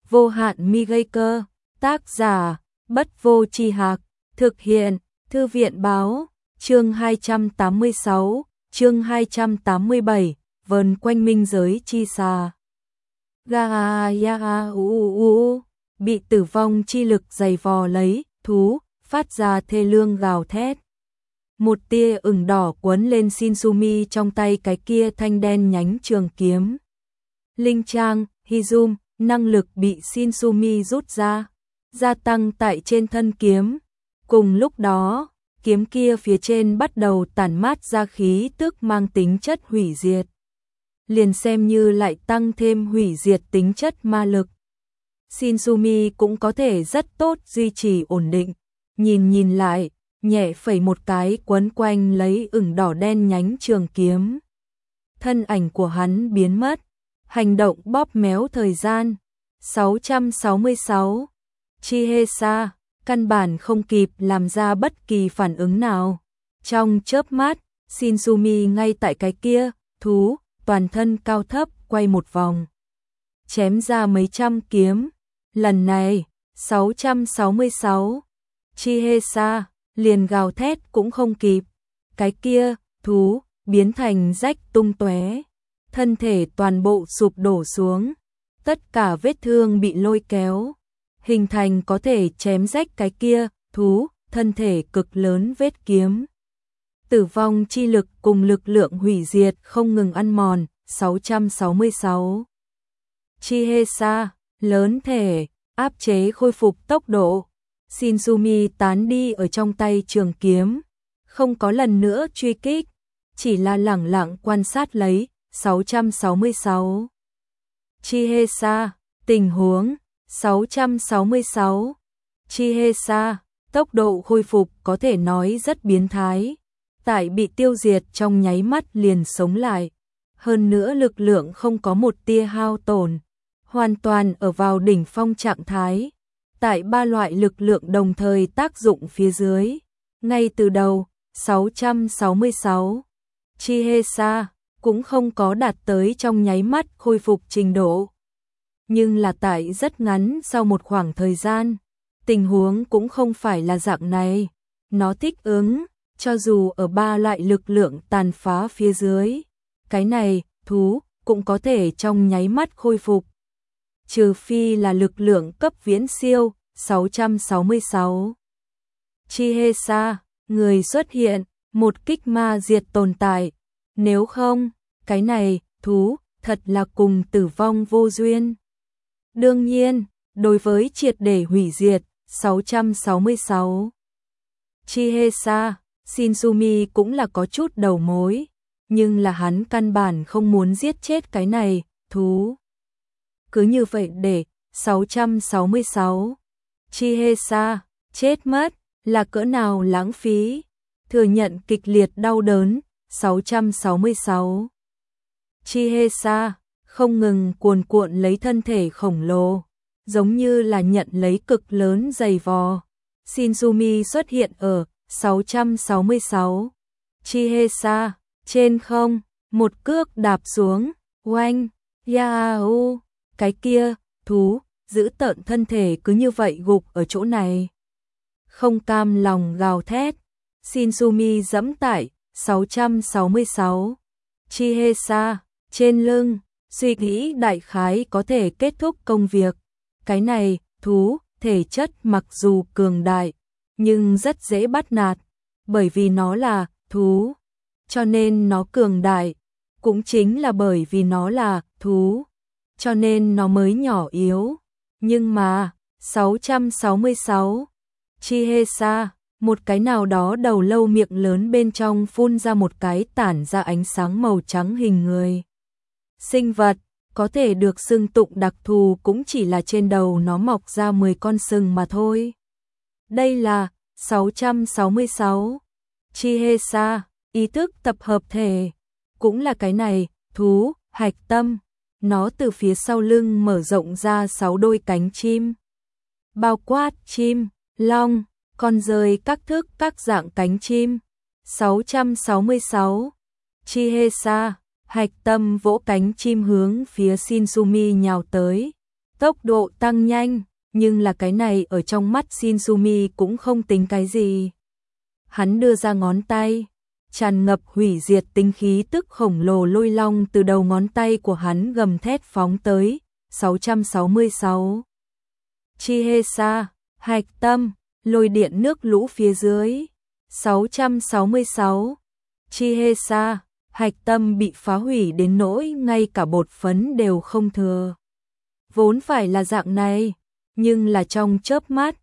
vô hạn mi gây cơ, tác giả, Bất Vô Tri Hạc, thực hiện, Thư viện Báo, chương 286, chương 287, vần quanh minh giới chi xa. Ga ya u bị tử vong chi lực giày vò lấy, thú, phát ra thê lương gào thét. Một tia ửng đỏ quấn lên Shinsumi trong tay cái kia thanh đen nhánh trường kiếm. Linh trang, Hizum, năng lực bị Shinsumi rút ra, gia tăng tại trên thân kiếm. Cùng lúc đó, kiếm kia phía trên bắt đầu tản mát ra khí tức mang tính chất hủy diệt. Liền xem như lại tăng thêm hủy diệt tính chất ma lực. Shinsumi cũng có thể rất tốt duy trì ổn định, nhìn lại, nhẹ phẩy một cái quấn quanh lấy ửng đỏ đen nhánh trường kiếm. Thân ảnh của hắn biến mất, hành động bóp méo thời gian. 666. Chihesa, căn bản không kịp làm ra bất kỳ phản ứng nào. Trong chớp mắt, Shinsumi ngay tại cái kia, thú, toàn thân cao thấp quay một vòng. Chém ra mấy trăm kiếm. Lần này, 666. Chihesa, liền gào thét cũng không kịp. Cái kia, thú, biến thành rách tung tóe. Thân thể toàn bộ sụp đổ xuống. Tất cả vết thương bị lôi kéo. Hình thành có thể chém rách cái kia, thú, thân thể cực lớn vết kiếm. Tử vong chi lực cùng lực lượng hủy diệt không ngừng ăn mòn. 666. Chihesa, lớn thể, áp chế khôi phục tốc độ. Shinsumi tán đi ở trong tay trường kiếm, không có lần nữa truy kích, chỉ là lẳng lặng quan sát lấy. 666. Chihesa, tình huống. 666. Chihesa, tốc độ khôi phục có thể nói rất biến thái. Tại bị tiêu diệt trong nháy mắt liền sống lại. Hơn nữa lực lượng không có một tia hao tổn. Hoàn toàn ở vào đỉnh phong trạng thái. Tại ba loại lực lượng đồng thời tác dụng phía dưới. Ngay từ đầu, 666. Chihesa cũng không có đạt tới trong nháy mắt khôi phục trình độ. Nhưng là tại rất ngắn sau một khoảng thời gian, tình huống cũng không phải là dạng này. Nó thích ứng, cho dù ở ba loại lực lượng tàn phá phía dưới. Cái này, thú, cũng có thể trong nháy mắt khôi phục. Trừ phi là lực lượng cấp viễn siêu. 666. Chihesa, người xuất hiện, một kích ma diệt tồn tại. Nếu không, cái này, thú, thật là cùng tử vong vô duyên. Đương nhiên, đối với triệt để hủy diệt. 666. Chihesa, Shinsumi cũng là có chút đầu mối. Nhưng là hắn căn bản không muốn giết chết cái này, thú. Cứ như vậy để 666. Chihesa, chết mất, là cỡ nào lãng phí. Thừa nhận kịch liệt đau đớn. 666. Chihesa, không ngừng cuồn cuộn lấy thân thể khổng lồ. Giống như là nhận lấy cực lớn giày vò. Shinsumi xuất hiện ở 666. Chihesa, trên không, một cước đạp xuống. Oanh, Yahoo, cái kia, thú, giữ tợn thân thể cứ như vậy gục ở chỗ này. Không cam lòng gào thét. Shinsumi giẫm tại 666. Chihesa, trên lưng, suy nghĩ đại khái có thể kết thúc công việc. Cái này, thú, thể chất mặc dù cường đại, nhưng rất dễ bắt nạt. Bởi vì nó là thú, cho nên nó cường đại. Cũng chính là bởi vì nó là thú, cho nên nó mới nhỏ yếu. Nhưng mà, 666. Chihesa, một cái nào đó đầu lâu miệng lớn bên trong phun ra một cái tản ra ánh sáng màu trắng hình người. Sinh vật, có thể được xưng tụng đặc thù cũng chỉ là trên đầu nó mọc ra 10 con sừng mà thôi. Đây là 666. Chihesa, ý thức tập hợp thể. Cũng là cái này, thú, hạch tâm. Nó từ phía sau lưng mở rộng ra 6 đôi cánh chim. Bao quát chim, long, con rơi các thức các dạng cánh chim. 666. Chihesa, hạch tâm vỗ cánh chim hướng phía Shinsumi nhào tới. tốc độ tăng nhanh, nhưng là cái này ở trong mắt Shinsumi cũng không tính cái gì. Hắn đưa ra ngón tay, tràn ngập hủy diệt tính khí tức khổng lồ lôi long từ đầu ngón tay của hắn gầm thét phóng tới. 666 Chihesa, hạch tâm, lôi điện nước lũ phía dưới. 666 Chihesa, hạch tâm bị phá hủy đến nỗi ngay cả bột phấn đều không thừa. Vốn phải là dạng này, nhưng là trong chớp mắt.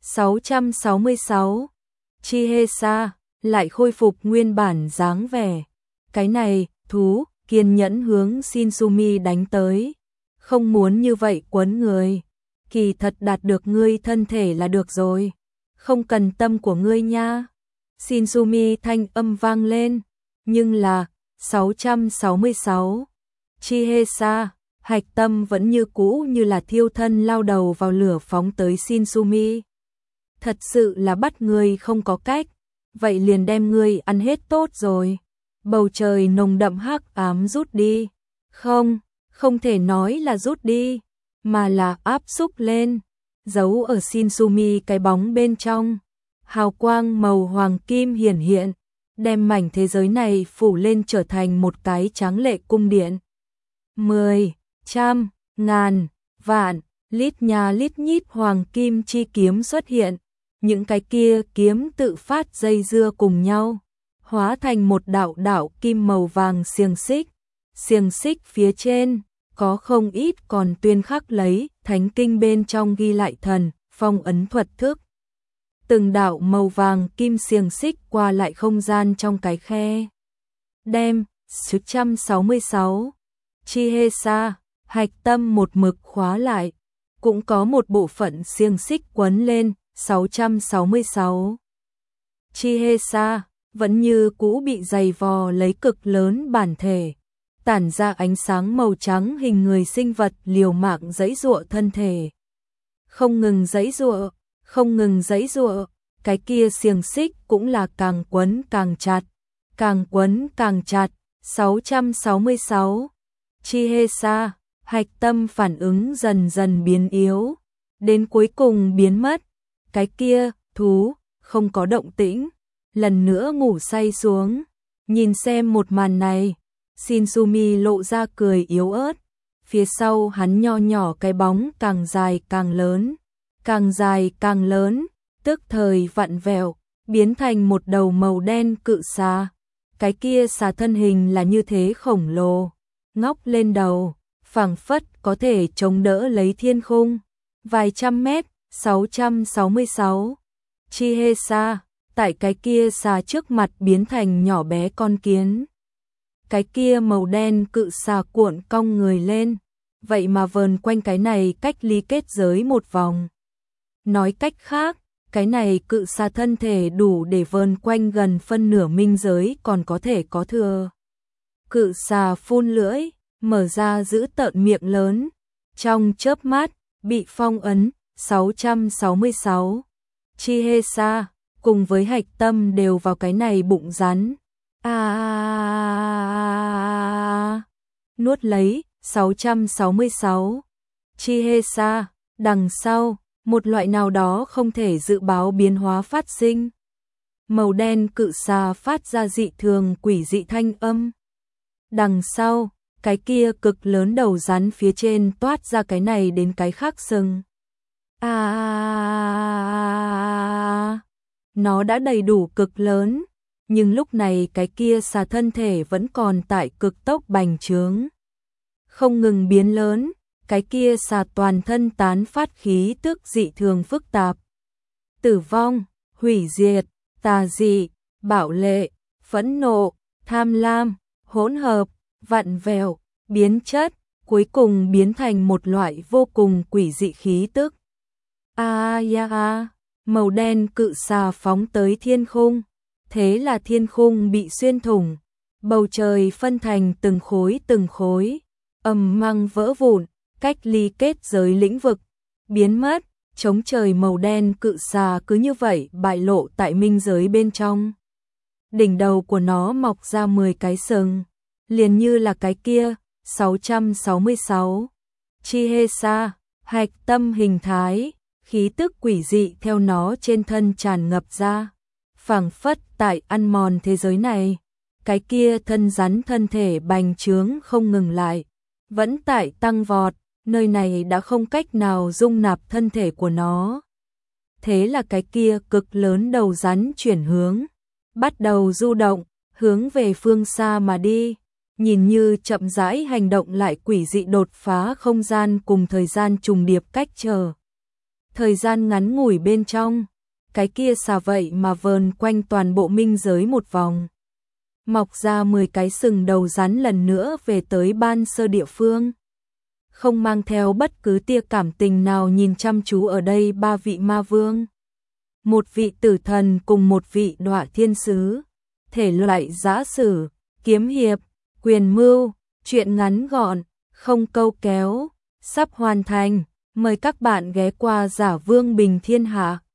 666 Chihesa lại khôi phục nguyên bản dáng vẻ. Cái này, thú, kiên nhẫn hướng Shinsumi đánh tới. Không muốn như vậy quấn người. Kỳ thật đạt được ngươi thân thể là được rồi. Không cần tâm của ngươi nha. Shinsumi thanh âm vang lên. Nhưng là 666 Chihesa, hạch tâm vẫn như cũ như là thiêu thân lao đầu vào lửa phóng tới Shinsumi. Thật sự là bắt ngươi không có cách. Vậy liền đem ngươi ăn hết tốt rồi. Bầu trời nồng đậm hắc ám rút đi. Không thể nói là rút đi, mà là áp xúc lên, giấu ở Shinsumi cái bóng bên trong. Hào quang màu hoàng kim hiển hiện, đem mảnh thế giới này phủ lên trở thành một cái tráng lệ cung điện. 10, trăm, ngàn, vạn, lít nhà lít nhít hoàng kim chi kiếm xuất hiện. Những cái kia kiếm tự phát dây dưa cùng nhau, hóa thành một đạo đạo kim màu vàng xiềng xích. Xiềng xích phía trên có không ít còn tuyên khắc lấy thánh kinh bên trong ghi lại thần, phong ấn thuật thức. Từng đạo màu vàng kim xiềng xích qua lại không gian trong cái khe. Đem 666 Chihesa, hạch tâm một mực khóa lại. Cũng có một bộ phận xiềng xích quấn lên. 666 Chihesa vẫn như cũ bị dày vò lấy cực lớn bản thể, tản ra ánh sáng màu trắng hình người sinh vật liều mạng giãy giụa thân thể. Không ngừng giãy giụa, cái kia xiềng xích cũng là càng quấn càng chặt. 666 Chihesa, hạch tâm phản ứng dần dần biến yếu, đến cuối cùng biến mất. Cái kia, thú, không có động tĩnh, lần nữa ngủ say xuống. Nhìn xem một màn này, Shinsumi lộ ra cười yếu ớt. Phía sau hắn nho nhỏ cái bóng càng dài càng lớn, tức thời vặn vẹo, biến thành một đầu màu đen cự xà. Cái kia xà thân hình là như thế khổng lồ, ngóc lên đầu, phảng phất có thể chống đỡ lấy thiên khung vài trăm mét. 666 Chihesa, tại cái kia xà trước mặt biến thành nhỏ bé con kiến. Cái kia màu đen cự xà cuộn cong người lên, vậy mà vờn quanh cái này cách ly kết giới một vòng. Nói cách khác, cái này cự xà thân thể đủ để vờn quanh gần phân nửa minh giới còn có thể có thừa. Cự xà phun lưỡi, mở ra giữ tợn miệng lớn, trong chớp mắt bị phong ấn. 666 Chihesa cùng với hạch tâm đều vào cái này bụng rắn. Nuốt lấy. 666 Chihesa, đằng sau một loại nào đó không thể dự báo biến hóa phát sinh. Màu đen cự xà phát ra dị thường quỷ dị thanh âm. Đằng sau, cái kia cực lớn đầu rắn phía trên toát ra cái này đến cái khác sừng. Nó đã đầy đủ cực lớn, nhưng lúc này cái kia xà thân thể vẫn còn tại cực tốc bành trướng. Không ngừng biến lớn, cái kia xà toàn thân tán phát khí tức dị thường phức tạp. Tử vong, hủy diệt, tà dị, bạo lệ, phẫn nộ, tham lam, hỗn hợp, vặn vẹo, biến chất, cuối cùng biến thành một loại vô cùng quỷ dị khí tức. Màu đen cự xà phóng tới thiên khung, thế là thiên khung bị xuyên thủng, bầu trời phân thành từng khối, ầm mang vỡ vụn, cách ly kết giới lĩnh vực, biến mất, trống trời màu đen cự xà cứ như vậy bại lộ tại minh giới bên trong. Đỉnh đầu của nó mọc ra 10 cái sừng, liền như là cái kia. 666 Chihesa, hạch tâm hình thái, khí tức quỷ dị theo nó trên thân tràn ngập ra, phảng phất tại ăn mòn thế giới này. Cái kia thân rắn thân thể bành trướng không ngừng lại, vẫn tại tăng vọt, nơi này đã không cách nào dung nạp thân thể của nó. Thế là cái kia cực lớn đầu rắn chuyển hướng, bắt đầu du động, hướng về phương xa mà đi, nhìn như chậm rãi hành động lại quỷ dị đột phá không gian cùng thời gian trùng điệp cách trở. Thời gian ngắn ngủi bên trong, cái kia xà vậy mà vờn quanh toàn bộ minh giới một vòng. Mọc ra 10 cái sừng đầu rắn lần nữa về tới ban sơ địa phương. Không mang theo bất cứ tia cảm tình nào nhìn chăm chú ở đây 3 vị ma vương. Một vị tử thần cùng một vị đọa thiên sứ. Thể loại giã sử, kiếm hiệp, quyền mưu, truyện ngắn gọn, không câu kéo, sắp hoàn thành. Mời các bạn ghé qua Giả Vương Bình Thiên Hạ.